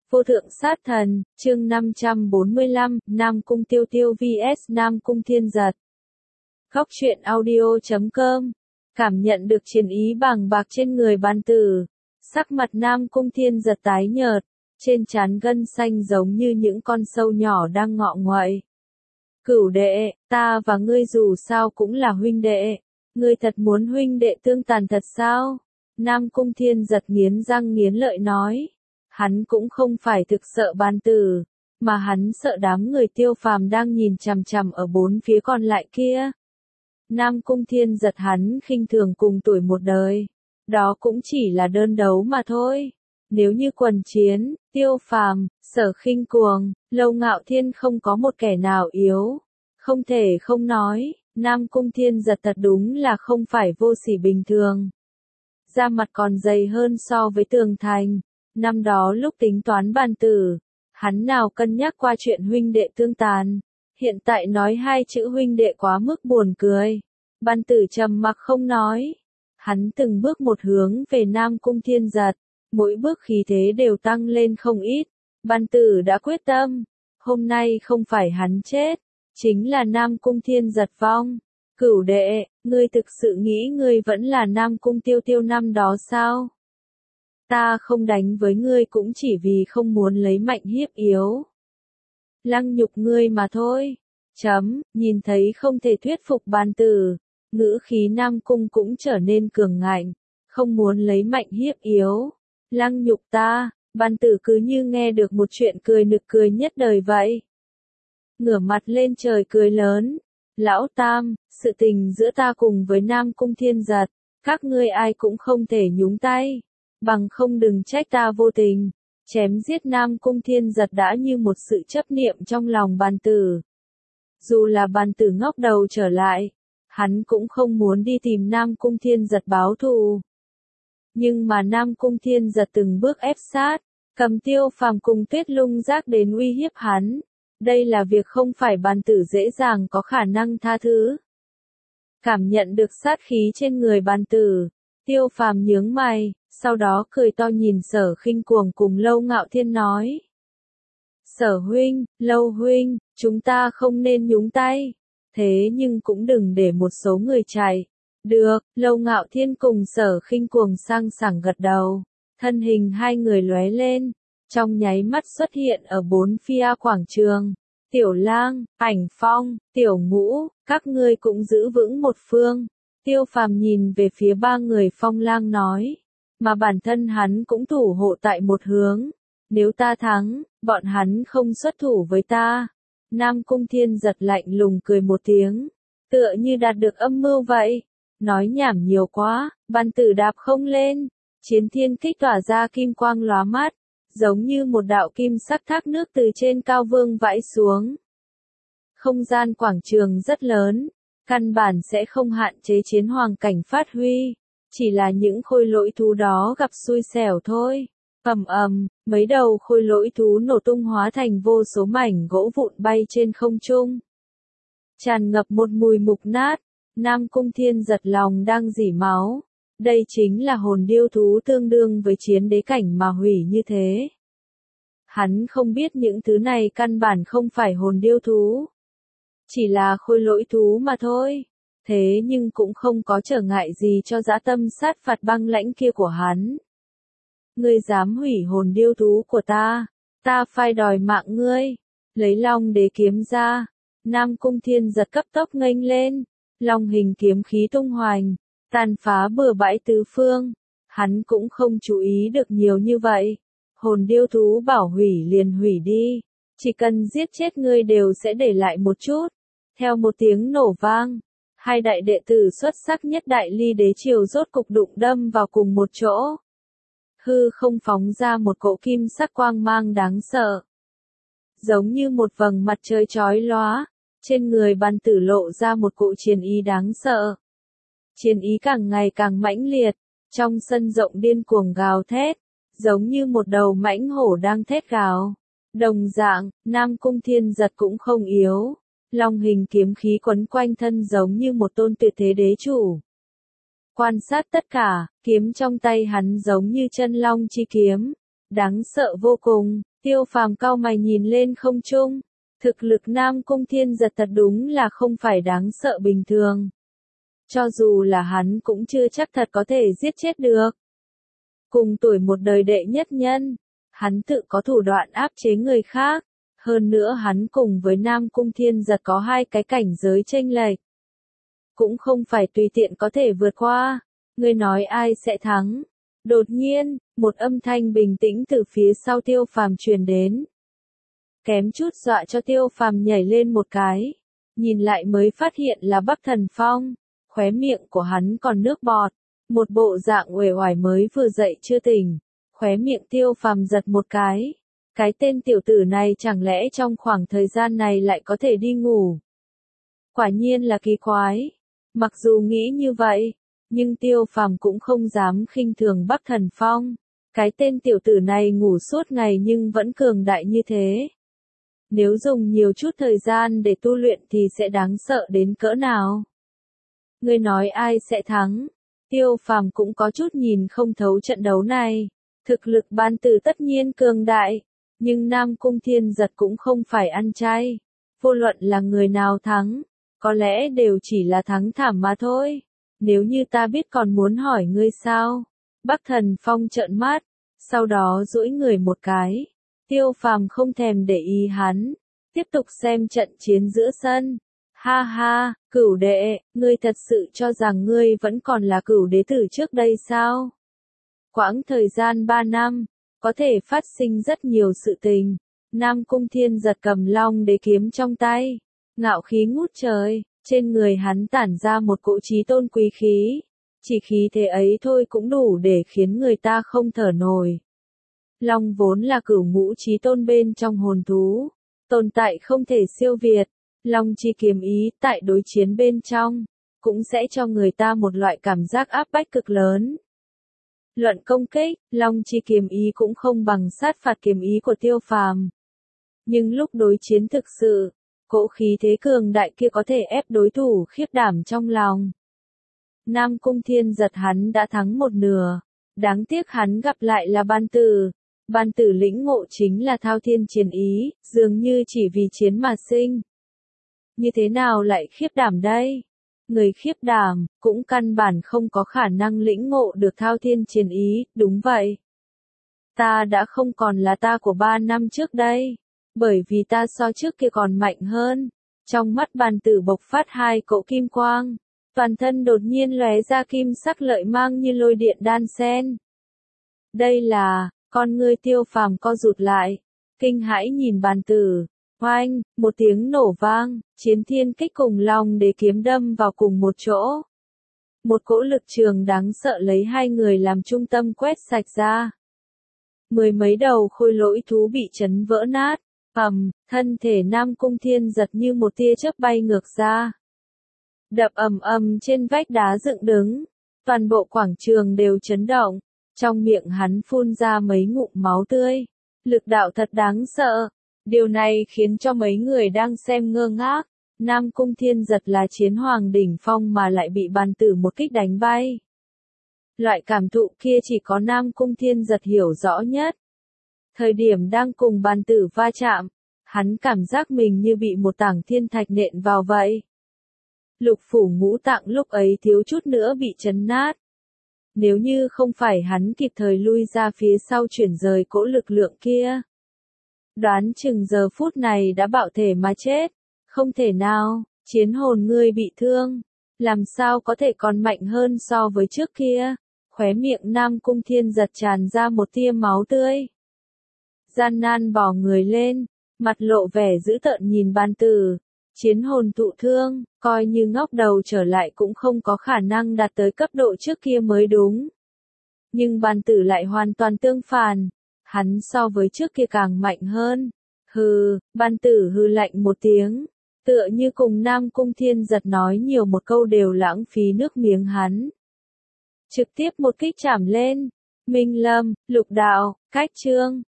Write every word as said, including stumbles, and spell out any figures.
Vô thượng sát thần, chương năm trăm bốn mươi lăm, Nam Cung Tiêu Tiêu vs Nam Cung Thiên Giật. Góc truyện audio chấm com. Cảm nhận được chiến ý bàng bạc trên người bàn tử. Sắc mặt Nam Cung Thiên Giật tái nhợt, trên trán gân xanh giống như những con sâu nhỏ đang ngọ nguậy. Cửu đệ, ta và ngươi dù sao cũng là huynh đệ. Ngươi thật muốn huynh đệ tương tàn thật sao? Nam Cung Thiên Giật nghiến răng nghiến lợi nói. Hắn cũng không phải thực sợ bàn tử, mà hắn sợ đám người Tiêu Phàm đang nhìn chằm chằm ở bốn phía còn lại kia. Nam Cung Thiên Giật hắn khinh thường cùng tuổi một đời, đó cũng chỉ là đơn đấu mà thôi. Nếu như quần chiến, Tiêu Phàm, Sở Khinh Cuồng, Lâu Ngạo Thiên không có một kẻ nào yếu. Không thể không nói, Nam Cung Thiên Giật thật đúng là không phải vô sỉ bình thường. Da mặt còn dày hơn so với tường thành. Năm đó lúc tính toán bàn tử, hắn nào cân nhắc qua chuyện huynh đệ tương tàn. Hiện tại nói hai chữ huynh đệ quá mức buồn cười. Bàn tử trầm mặc không nói. Hắn từng bước một hướng về Nam Cung Thiên Giật. Mỗi bước khí thế đều tăng lên không ít. Bàn tử đã quyết tâm. Hôm nay không phải hắn chết, chính là Nam Cung Thiên Giật vong. Cửu đệ, ngươi thực sự nghĩ ngươi vẫn là Nam Cung Tiêu Tiêu năm đó sao? Ta không đánh với ngươi cũng chỉ vì không muốn lấy mạnh hiếp yếu. Lăng nhục ngươi mà thôi. Chấm, nhìn thấy không thể thuyết phục bàn tử. Ngữ khí Nam Cung cũng trở nên cường ngạnh. Không muốn lấy mạnh hiếp yếu. Lăng nhục ta, bàn tử cứ như nghe được một chuyện cười nực cười nhất đời vậy. Ngửa mặt lên trời cười lớn. Lão Tam, sự tình giữa ta cùng với Nam Cung Thiên Giật, các ngươi ai cũng không thể nhúng tay. Bằng không đừng trách ta vô tình. Chém giết Nam Cung Thiên Giật đã như một sự chấp niệm trong lòng bàn tử. Dù là bàn tử ngóc đầu trở lại, hắn cũng không muốn đi tìm Nam Cung Thiên Giật báo thù. Nhưng mà Nam Cung Thiên Giật từng bước ép sát, cầm Tiêu Phàm cùng Tuyết Lung Giác đến uy hiếp hắn. Đây là việc không phải bàn tử dễ dàng có khả năng tha thứ. Cảm nhận được sát khí trên người bàn tử, Tiêu Phàm nhướng mày, sau đó cười to nhìn Sở Khinh Cuồng cùng Lâu Ngạo Thiên nói. Sở huynh, Lâu huynh, chúng ta không nên nhúng tay. Thế nhưng cũng đừng để một số người chạy. Được, Lâu Ngạo Thiên cùng Sở Khinh Cuồng sang sảng gật đầu. Thân hình hai người lóe lên, trong nháy mắt xuất hiện ở bốn phía quảng trường. Tiểu Lang, Ảnh Phong, Tiểu Ngũ, các ngươi cũng giữ vững một phương. Tiêu Phàm nhìn về phía ba người Phong Lang nói. Mà bản thân hắn cũng thủ hộ tại một hướng. Nếu ta thắng, bọn hắn không xuất thủ với ta. Nam Cung Thiên Giật lạnh lùng cười một tiếng. Tựa như đạt được âm mưu vậy. Nói nhảm nhiều quá, bàn tử đạp không lên. Chiến thiên kích tỏa ra kim quang lóa mắt. Giống như một đạo kim sắc thác nước từ trên cao vương vãi xuống. Không gian quảng trường rất lớn. Căn bản sẽ không hạn chế chiến hoàng cảnh phát huy. Chỉ là những khôi lỗi thú đó gặp xui xẻo thôi. Ầm ầm, mấy đầu khôi lỗi thú nổ tung hóa thành vô số mảnh gỗ vụn bay trên không trung. Tràn ngập một mùi mục nát, Nam Cung Thiên Giật lòng đang rỉ máu. Đây chính là hồn điêu thú tương đương với chiến đế cảnh mà hủy như thế. Hắn không biết những thứ này căn bản không phải hồn điêu thú. Chỉ là khôi lỗi thú mà thôi. Thế nhưng cũng không có trở ngại gì cho dã tâm sát phạt băng lãnh kia của hắn. Ngươi dám hủy hồn điêu thú của ta, ta phải đòi mạng ngươi. Lấy Long Đế kiếm ra, Nam Cung Thiên Giật cấp tốc nghênh lên, long hình kiếm khí tung hoành, tàn phá bừa bãi tứ phương. Hắn cũng không chú ý được nhiều như vậy. Hồn điêu thú bảo hủy liền hủy đi, chỉ cần giết chết ngươi đều sẽ để lại một chút. Theo một tiếng nổ vang, hai đại đệ tử xuất sắc nhất Đại Ly đế triều rốt cục đụng đâm vào cùng một chỗ. Hư không phóng ra một cỗ kim sắc quang mang đáng sợ. Giống như một vầng mặt trời chói lóa, trên người bàn tử lộ ra một cỗ chiến ý đáng sợ. Chiến ý càng ngày càng mãnh liệt, trong sân rộng điên cuồng gào thét, giống như một đầu mãnh hổ đang thét gào. Đồng dạng, Nam Cung Thiên Giật cũng không yếu. Long hình kiếm khí quấn quanh thân giống như một tôn tuyệt thế đế chủ. Quan sát tất cả, kiếm trong tay hắn giống như chân long chi kiếm. Đáng sợ vô cùng, Tiêu Phàm cau mày nhìn lên không trung. Thực lực Nam Cung Thiên Giật thật đúng là không phải đáng sợ bình thường. Cho dù là hắn cũng chưa chắc thật có thể giết chết được. Cùng tuổi một đời đệ nhất nhân, hắn tự có thủ đoạn áp chế người khác. Hơn nữa hắn cùng với Nam Cung Thiên Giật có hai cái cảnh giới chênh lệch. Cũng không phải tùy tiện có thể vượt qua. Ngươi nói ai sẽ thắng? Đột nhiên, một âm thanh bình tĩnh từ phía sau Tiêu Phàm truyền đến. Kém chút dọa cho Tiêu Phàm nhảy lên một cái. Nhìn lại mới phát hiện là Bắc Thần Phong. Khóe miệng của hắn còn nước bọt. Một bộ dạng uể oải mới vừa dậy chưa tỉnh. Khóe miệng Tiêu Phàm giật một cái. Cái tên tiểu tử này chẳng lẽ trong khoảng thời gian này lại có thể đi ngủ? Quả nhiên là kỳ quái. Mặc dù nghĩ như vậy, nhưng Tiêu Phàm cũng không dám khinh thường Bắc Thần Phong. Cái tên tiểu tử này ngủ suốt ngày nhưng vẫn cường đại như thế. Nếu dùng nhiều chút thời gian để tu luyện thì sẽ đáng sợ đến cỡ nào? Ngươi nói ai sẽ thắng? Tiêu Phàm cũng có chút nhìn không thấu trận đấu này. Thực lực Ban Tử tất nhiên cường đại, nhưng Nam Cung Thiên Giật cũng không phải ăn chay. Vô luận là người nào thắng, có lẽ đều chỉ là thắng thảm mà thôi. Nếu như ta biết còn muốn hỏi ngươi sao? Bắc Thần Phong trợn mắt, sau đó duỗi người một cái. Tiêu Phàm không thèm để ý hắn, tiếp tục xem trận chiến giữa sân. Ha ha, Cửu đệ, ngươi thật sự cho rằng ngươi vẫn còn là Cửu đế tử trước đây sao? Quãng thời gian ba năm, có thể phát sinh rất nhiều sự tình. Nam Cung Thiên Giật cầm Long đế kiếm trong tay, ngạo khí ngút trời, trên người hắn tản ra một cỗ chí tôn quý khí. Chỉ khí thế ấy thôi cũng đủ để khiến người ta không thở nổi. Long vốn là cửu ngũ chí tôn bên trong hồn thú, tồn tại không thể siêu việt. Long chi kiếm ý tại đối chiến bên trong, cũng sẽ cho người ta một loại cảm giác áp bách cực lớn. Luận công kích, Long chi kiếm ý cũng không bằng sát phạt kiếm ý của Tiêu Phàm. Nhưng lúc đối chiến thực sự, cỗ khí thế cường đại kia có thể ép đối thủ khiếp đảm trong lòng. Nam Cung Thiên Giật hắn đã thắng một nửa, đáng tiếc hắn gặp lại là Ban Tử. Ban Tử lĩnh ngộ chính là thao thiên chiến ý, dường như chỉ vì chiến mà sinh. Như thế nào lại khiếp đảm đây? Người khiếp đảm, cũng căn bản không có khả năng lĩnh ngộ được thao thiên chiến ý, đúng vậy. Ta đã không còn là ta của ba năm trước đây, bởi vì ta so trước kia còn mạnh hơn. Trong mắt Ban Tử bộc phát hai cỗ kim quang, toàn thân đột nhiên lóe ra kim sắc lợi mang như lôi điện đan sen. Đây là, con ngươi Tiêu Phàm co rụt lại, kinh hãi nhìn Ban Tử. Oanh, một tiếng nổ vang, chiến thiên kích cùng Long đế kiếm đâm vào cùng một chỗ. Một cỗ lực trường đáng sợ lấy hai người làm trung tâm quét sạch ra. Mười mấy đầu khôi lỗi thú bị chấn vỡ nát, ầm, thân thể Nam Cung Thiên Giật như một tia chớp bay ngược ra. Đập ầm ầm trên vách đá dựng đứng, toàn bộ quảng trường đều chấn động, trong miệng hắn phun ra mấy ngụm máu tươi. Lực đạo thật đáng sợ. Điều này khiến cho mấy người đang xem ngơ ngác. Nam Cung Thiên Giật là chiến hoàng đỉnh phong mà lại bị Ban Tử một kích đánh bay. Loại cảm thụ kia chỉ có Nam Cung Thiên Giật hiểu rõ nhất. Thời điểm đang cùng Ban Tử va chạm, hắn cảm giác mình như bị một tảng thiên thạch nện vào vậy. Lục phủ ngũ tạng lúc ấy thiếu chút nữa bị chấn nát. Nếu như không phải hắn kịp thời lui ra phía sau chuyển rời cỗ lực lượng kia, đoán chừng giờ phút này đã bạo thể mà chết. Không thể nào, chiến hồn ngươi bị thương, làm sao có thể còn mạnh hơn so với trước kia. Khóe miệng Nam Cung Thiên Giật tràn ra một tia máu tươi. Gian nan bò người lên, mặt lộ vẻ dữ tợn nhìn Ban Tử. Chiến hồn thụ thương, coi như ngóc đầu trở lại cũng không có khả năng đạt tới cấp độ trước kia mới đúng. Nhưng Ban Tử lại hoàn toàn tương phản. Hắn so với trước kia càng mạnh hơn. Hừ, Ban Tử hừ lạnh một tiếng, tựa như cùng Nam Cung Thiên Giật nói nhiều một câu đều lãng phí nước miếng hắn. Trực tiếp một kích chảm lên. Minh Lâm, Lục Đạo, Cách Chương,